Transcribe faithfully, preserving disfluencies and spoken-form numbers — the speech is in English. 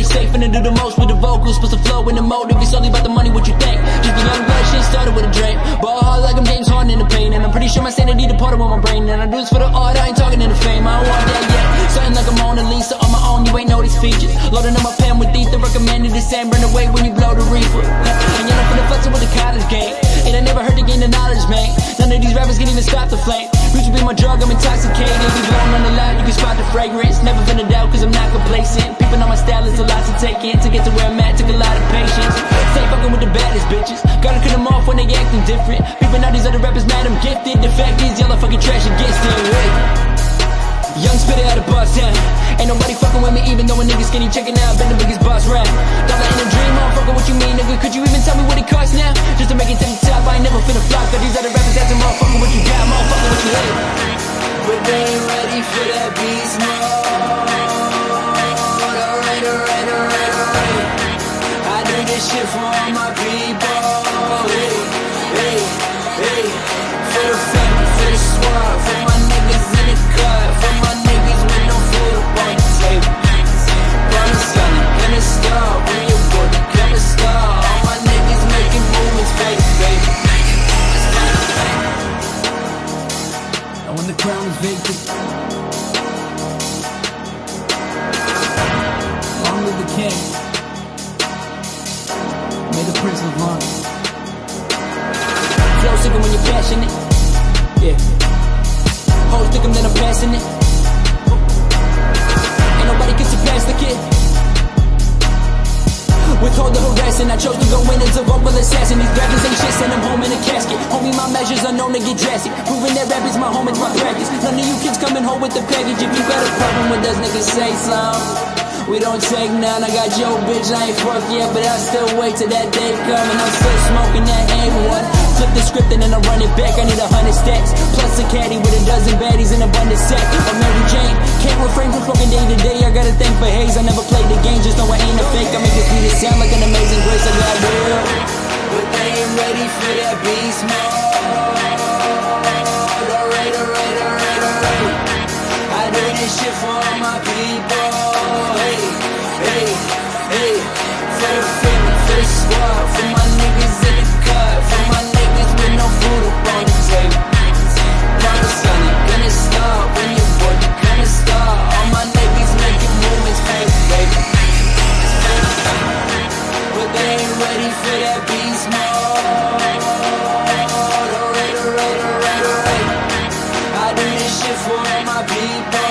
Everybody safe and do the most with the vocals. Supposed to flow in the motive, it's only about the money, what you think? Just the young blood, shit started with a drink. Ball hard like I'm James Harden in the pain. And I'm pretty sure my sanity departed with my brain. And I do this for the art, I ain't talking in the fame. I don't want that yet. Something like a Mona Lisa on my own, you ain't know these features. Loading up my pen with ether, recommended the same. Burn away when you blow the reefer. And you're not finna flexing with the college game. And I never heard to gain the knowledge, man. None of these rappers can even stop the flame. Used to be my drug, I'm intoxicated. We blowing on the loud, you can spot the fragrance. Never been a doubt, cause I'm not complacent. Peeping on my style, it's a lot to take in. To get to where I'm at, took a lot of patience. Stay fucking with the baddest bitches. Gotta cut them off when they acting different. Peeping all these other rappers, mad I'm gifted. The fact is, y'all are fucking trash against it. Wait. Young spitter at a bus down. Ain't nobody fucking with me, even though a nigga skinny checking out. Been the biggest boss round. Dollar in a dream, motherfucker, what you mean, nigga? Could you even tell me what it costs now? Just to make it to the top, I ain't never finna flop. Got these other rappers asking, motherfucker, what you got, motherfucker, what you hate? But they ain't ready for that beast mode. Alright, alright, alright, alright. I do this shit for all my people. Hey, hey, hey. For the family, for the squad, for my niggas in the cut, for my niggas with no food up on the table. Promise sunny, gonna stop when you're bored, gonna stop. All my niggas making movements, baby, baby. And when the crown is vacant, long live the king. May the prince live long. Flow sicker when you're passionate. Yeah. Hoes think I'm then I'm passing it. Ain't nobody can surpass the kid. Withhold the harassing, I chose to go in as a vocal assassin. These rappers ain't shit, send them home in a casket. Homie, my measures are known to get drastic. Proving that rap is my home, it's my practice. None of you kids coming home with the package. If you got a problem with us, niggas say something. We don't take none, I got your bitch, I ain't fucked yet, but I still wait till that day come. And I'm still smoking that A one. Flip the script and then I run it back, I need a hundred stacks. Plus a caddy with a dozen baddies in a abundant sack. Or Mary Jane, can't refrain from smoking day to day. I gotta thank for haze, I never played the game, just know I ain't a fake. I make this beat it sound like an amazing grace, I got real. But they ain't ready for that beast mode. Alright, alright, alright, alright. I do this shit for all my people. Hey, hey, hey. For the family, for the squad, for my niggas in the cut, for my niggas with no food up on the table. Promise sunny, gonna stop when you're bored, you're gonna stop. All my niggas making movements, baby, baby. But they ain't ready for that beast mode. Alright, alright, alright, alright. I do this shit for all my people.